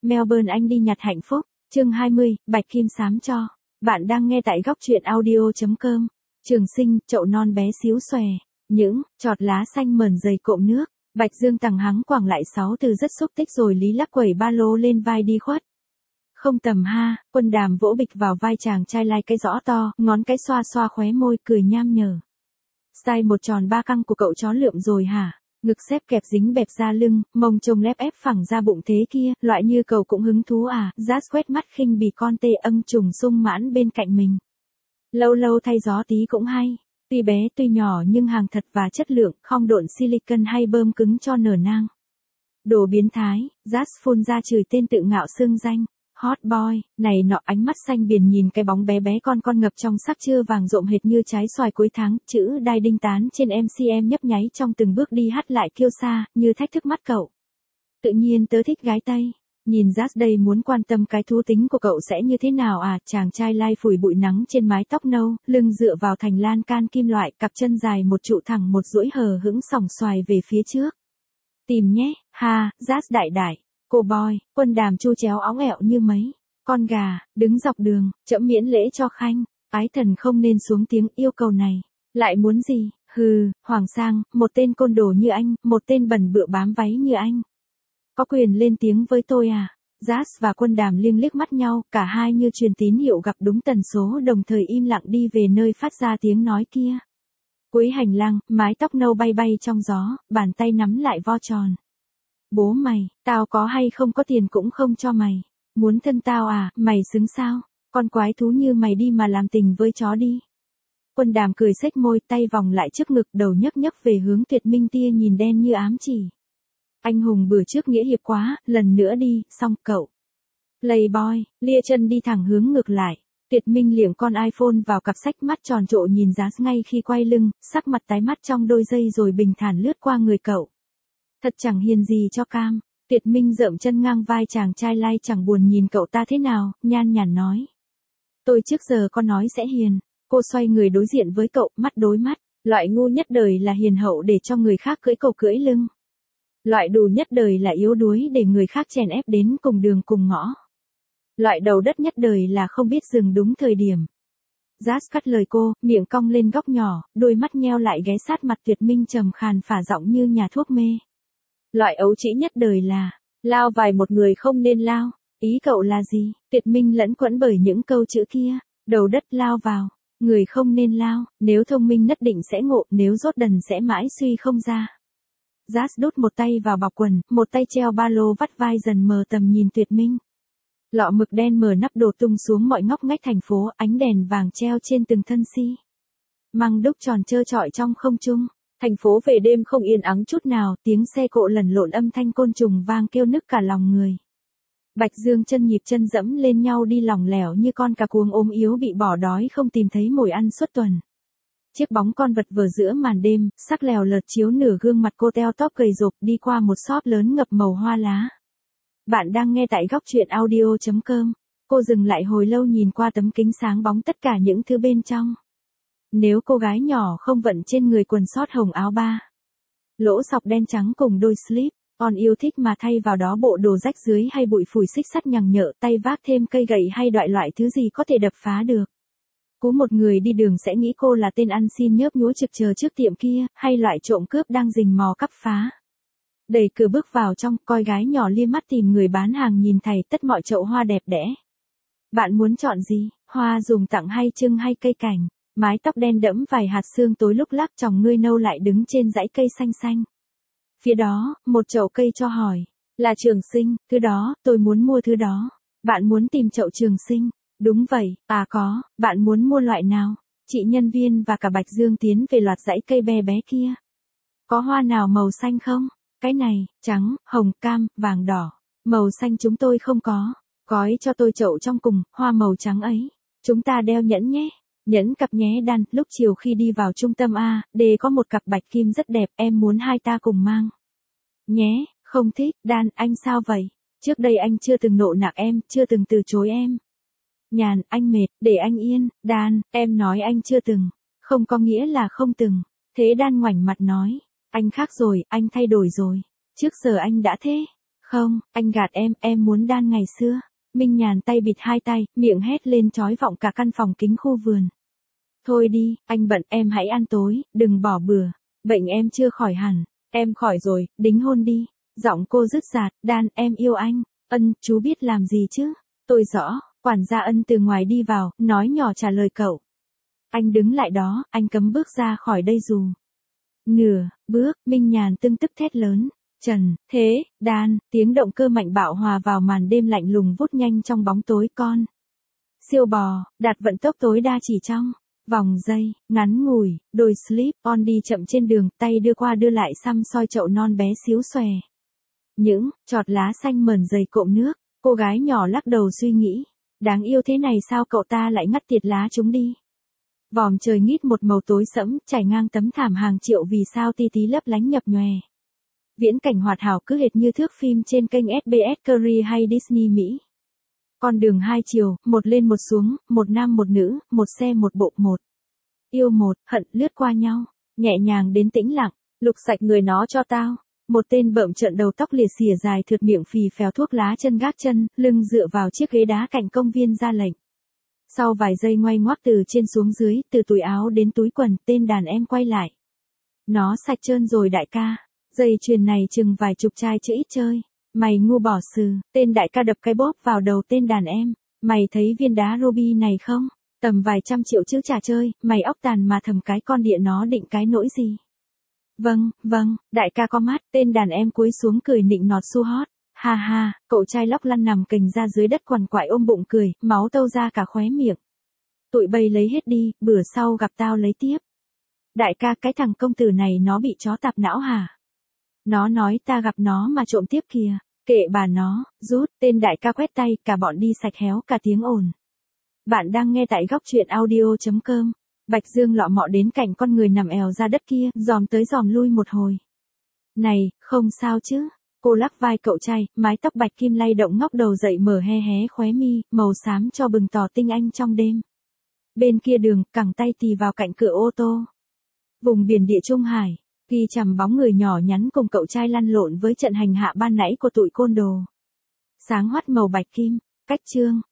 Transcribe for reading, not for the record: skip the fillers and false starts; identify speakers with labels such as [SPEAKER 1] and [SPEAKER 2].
[SPEAKER 1] Melbourne Anh đi nhặt hạnh phúc. Chương 20, Bạch Kim xám cho. Bạn đang nghe tại góc truyện audio.com. Trường Sinh, chậu non bé xíu xòe. Những chọt lá xanh mờn dày cộm nước. Bạch Dương tằng hắng quẳng lại 6 từ rất xúc tích rồi lý lắc quẩy ba lô lên vai đi khuất. Không tầm ha, Quân Đàm vỗ bịch vào vai chàng trai lai cái rõ to, ngón cái xoa xoa khóe môi cười nham nhở. Style một tròn ba căng của cậu chó lượm rồi hả? Ngực xếp kẹp dính bẹp ra lưng, mông trông lép ép phẳng ra bụng thế kia, loại như cậu cũng hứng thú à? Jazz quét mắt khinh bỉ con tê âng trùng sung mãn bên cạnh mình. Lâu lâu thay gió tí cũng hay. Tuy bé tuy nhỏ nhưng hàng thật và chất lượng, không độn silicon hay bơm cứng cho nở nang. Đồ biến thái, Jazz phun ra chửi tên tự ngạo xưng danh. Hot boy, này nọ, ánh mắt xanh biển nhìn cái bóng bé bé con ngập trong sắc trưa vàng rộm hệt như trái xoài cuối tháng, chữ đai đinh tán trên MCM nhấp nháy trong từng bước đi hắt lại kiêu sa, như thách thức mắt cậu. Tự nhiên tớ thích gái Tây. Nhìn Jazz đây muốn quan tâm cái thú tính của cậu sẽ như thế nào à? Chàng trai lai phủi bụi nắng trên mái tóc nâu, lưng dựa vào thành lan can kim loại, cặp chân dài một trụ thẳng một duỗi hờ hững sòng xoài về phía trước. Tìm nhé, ha, Jazz đại đại. Cô boy, Quân Đàm chu chéo óng ẹo như mấy con gà, đứng dọc đường, trẫm miễn lễ cho khanh. Ái thần không nên xuống tiếng yêu cầu này. Lại muốn gì? Hừ, Hoàng Sang, một tên côn đồ như anh, một tên bẩn bựa bám váy như anh. Có quyền lên tiếng với tôi à? Jazz và Quân Đàm liếc liếc mắt nhau, cả hai như truyền tín hiệu gặp đúng tần số đồng thời im lặng đi về nơi phát ra tiếng nói kia. Cuối hành lang, mái tóc nâu bay bay trong gió, bàn tay nắm lại vo tròn. Bố mày, tao có hay không có tiền cũng không cho mày. Muốn thân tao à, mày xứng sao? Con quái thú như mày đi mà làm tình với chó đi. Quân Đàm cười xếch môi, tay vòng lại trước ngực, đầu nhấc nhấc về hướng Tuyệt Minh tia nhìn đen như ám chỉ. Anh hùng bữa trước nghĩa hiệp quá, lần nữa đi, xong cậu. Playboy, lia chân đi thẳng hướng ngược lại. Tuyệt Minh liệng con iPhone vào cặp sách, mắt tròn trộ nhìn Jazz ngay khi quay lưng, sắc mặt tái mắt trong đôi giây rồi bình thản lướt qua người cậu. Thật chẳng hiền gì cho cam. Tuyệt Minh dợm chân ngang vai chàng trai lai chẳng buồn nhìn cậu ta thế nào, nhan nhản nói. Tôi trước giờ có nói sẽ hiền. Cô xoay người đối diện với cậu, mắt đối mắt. Loại ngu nhất đời là hiền hậu để cho người khác cưỡi cậu cưỡi lưng. Loại đù nhất đời là yếu đuối để người khác chèn ép đến cùng đường cùng ngõ. Loại đầu đất nhất đời là không biết dừng đúng thời điểm. Jazz cắt lời cô, miệng cong lên góc nhỏ, đôi mắt nheo lại ghé sát mặt Tuyệt Minh trầm khàn phả giọng như nhà thuốc mê. Loại ấu trĩ nhất đời là lao vài một người không nên lao. Ý cậu là gì? Tuyệt Minh lẫn quẫn bởi những câu chữ kia. Đầu đất lao vào, người không nên lao. Nếu thông minh nhất định sẽ ngộ, nếu dốt đần sẽ mãi suy không ra. Jazz đút một tay vào bọc quần, một tay treo ba lô vắt vai dần mờ tầm nhìn Tuyệt Minh. Lọ mực đen mở nắp đổ tung xuống mọi ngóc ngách thành phố, ánh đèn vàng treo trên từng thân xi măng đúc tròn trơ trọi trong không trung. Thành phố về đêm không yên ắng chút nào, tiếng xe cộ lẩn lộn, âm thanh côn trùng vang kêu nức cả lòng người. Bạch Dương chân nhịp chân dẫm lên nhau đi lỏng lẻo như con cà cuồng ốm yếu bị bỏ đói không tìm thấy mồi ăn suốt tuần. Chiếc bóng con vật vờ giữa màn đêm, sắc lèo lợt chiếu nửa gương mặt cô teo tóp gầy rộp đi qua một shop lớn ngập màu hoa lá. Bạn đang nghe tại góc truyện audio.com. Cô dừng lại hồi lâu nhìn qua tấm kính sáng bóng tất cả những thứ bên trong. Nếu cô gái nhỏ không vận trên người quần sót hồng áo ba lỗ sọc đen trắng cùng đôi slip on yêu thích mà thay vào đó bộ đồ rách dưới hay bụi phủi xích sắt nhằng nhở, tay vác thêm cây gậy hay loại thứ gì có thể đập phá được. Cú một người đi đường sẽ nghĩ cô là tên ăn xin nhớp nhúa trực chờ trước tiệm kia, hay loại trộm cướp đang rình mò cắp phá. Đẩy cửa bước vào trong, coi gái nhỏ lia mắt tìm người bán hàng nhìn thầy tất mọi chậu hoa đẹp đẽ. Bạn muốn chọn gì, hoa dùng tặng hay trưng hay cây cảnh? Mái tóc đen đẫm vài hạt sương tối lúc lắc, tròng ngươi nâu lại đứng trên dãy cây xanh xanh. Phía đó, một chậu cây cho hỏi. Là Trường Sinh, thứ đó, tôi muốn mua thứ đó. Bạn muốn tìm chậu Trường Sinh? Đúng vậy, à có, bạn muốn mua loại nào? Chị nhân viên và cả Bạch Dương tiến về loạt dãy cây bé bé kia. Có hoa nào màu xanh không? Cái này, trắng, hồng, cam, vàng đỏ. Màu xanh chúng tôi không có. Gói cho tôi chậu trong cùng, hoa màu trắng ấy. Chúng ta đeo nhẫn nhé. Nhẫn cặp nhé đan, lúc chiều khi đi vào trung tâm A, D có một cặp bạch kim rất đẹp, em muốn hai ta cùng mang. Nhé, không thích, đan, anh sao vậy? Trước đây anh chưa từng nộ nạc em, chưa từng từ chối em. Nhàn, anh mệt, để anh yên, đan, em nói anh chưa từng. Không có nghĩa là không từng. Thế đan ngoảnh mặt nói, anh khác rồi, anh thay đổi rồi. Trước giờ anh đã thế. Không, anh gạt em muốn đan ngày xưa. Minh Nhàn tay bịt hai tay, miệng hét lên chói vọng cả căn phòng kính khu vườn. Thôi đi, anh bận, em hãy ăn tối, đừng bỏ bừa. Bệnh em chưa khỏi hẳn, em khỏi rồi, đính hôn đi. Giọng cô rứt rạt, đan, em yêu anh. Ân, chú biết làm gì chứ? Tôi rõ, quản gia Ân từ ngoài đi vào, nói nhỏ trả lời cậu. Anh đứng lại đó, anh cấm bước ra khỏi đây dù. Nửa bước, Minh Nhàn tưng tức thét lớn. Trần, thế, đan, tiếng động cơ mạnh bạo hòa vào màn đêm lạnh lùng vút nhanh trong bóng tối con. Siêu bò, đạt vận tốc tối đa chỉ trong vòng giây, ngắn ngủi, đôi slip on đi chậm trên đường, tay đưa qua đưa lại xăm soi chậu non bé xíu xòe. Những chọt lá xanh mờn dày cộm nước, cô gái nhỏ lắc đầu suy nghĩ. Đáng yêu thế này sao cậu ta lại ngắt tiệt lá chúng đi. Vòm trời nghít một màu tối sẫm, trải ngang tấm thảm hàng triệu vì sao ti tí lấp lánh nhập nhòe. Viễn cảnh hoạt hảo cứ hệt như thước phim trên kênh SBS Curry hay Disney Mỹ. Con đường hai chiều, một lên một xuống, một nam một nữ, một xe một bộ một. Yêu một, hận lướt qua nhau, nhẹ nhàng đến tĩnh lặng, lục sạch người nó cho tao. Một tên bợm trợn đầu tóc lìa xìa dài thượt miệng phì phèo thuốc lá chân gác chân, lưng dựa vào chiếc ghế đá cạnh công viên ra lệnh. Sau vài giây ngoay ngoắc từ trên xuống dưới, từ túi áo đến túi quần, tên đàn em quay lại. Nó sạch trơn rồi đại ca. Dây chuyền này chừng vài chục chai chứ ít chơi. Mày ngu bỏ sừ, tên đại ca đập cái bóp vào đầu tên đàn em. Mày thấy viên đá ruby này không? Tầm vài trăm triệu chứ chả chơi, mày óc tàn mà thầm cái con địa nó định cái nỗi gì? Vâng, đại ca có mắt, tên đàn em cúi xuống cười nịnh nọt su hót. Ha ha, cậu trai lóc lăn nằm cành ra dưới đất quằn quại ôm bụng cười, máu tâu ra cả khóe miệng. Tụi bay lấy hết đi, bữa sau gặp tao lấy tiếp. Đại ca, cái thằng công tử này nó bị chó tạp não hả? Nó nói ta gặp nó mà trộm tiếp kìa. Kệ bà nó, rút, tên đại ca quét tay, cả bọn đi sạch héo cả tiếng ồn. Bạn đang nghe tại góc truyện audio.com. Bạch Dương lọ mọ đến cạnh con người nằm èo ra đất kia, dòm tới dòm lui một hồi. Này, không sao chứ? Cô lắc vai cậu trai, mái tóc bạch kim lay động ngóc đầu dậy mở hé hé khóe mi, màu xám cho bừng tỏ tinh anh trong đêm. Bên kia đường, cẳng tay tì vào cạnh cửa ô tô. Vùng biển địa Trung Hải, ghi chằm bóng người nhỏ nhắn cùng cậu trai lăn lộn với trận hành hạ ban nãy của tụi côn đồ. Sáng hoắt màu bạch kim, cách chương,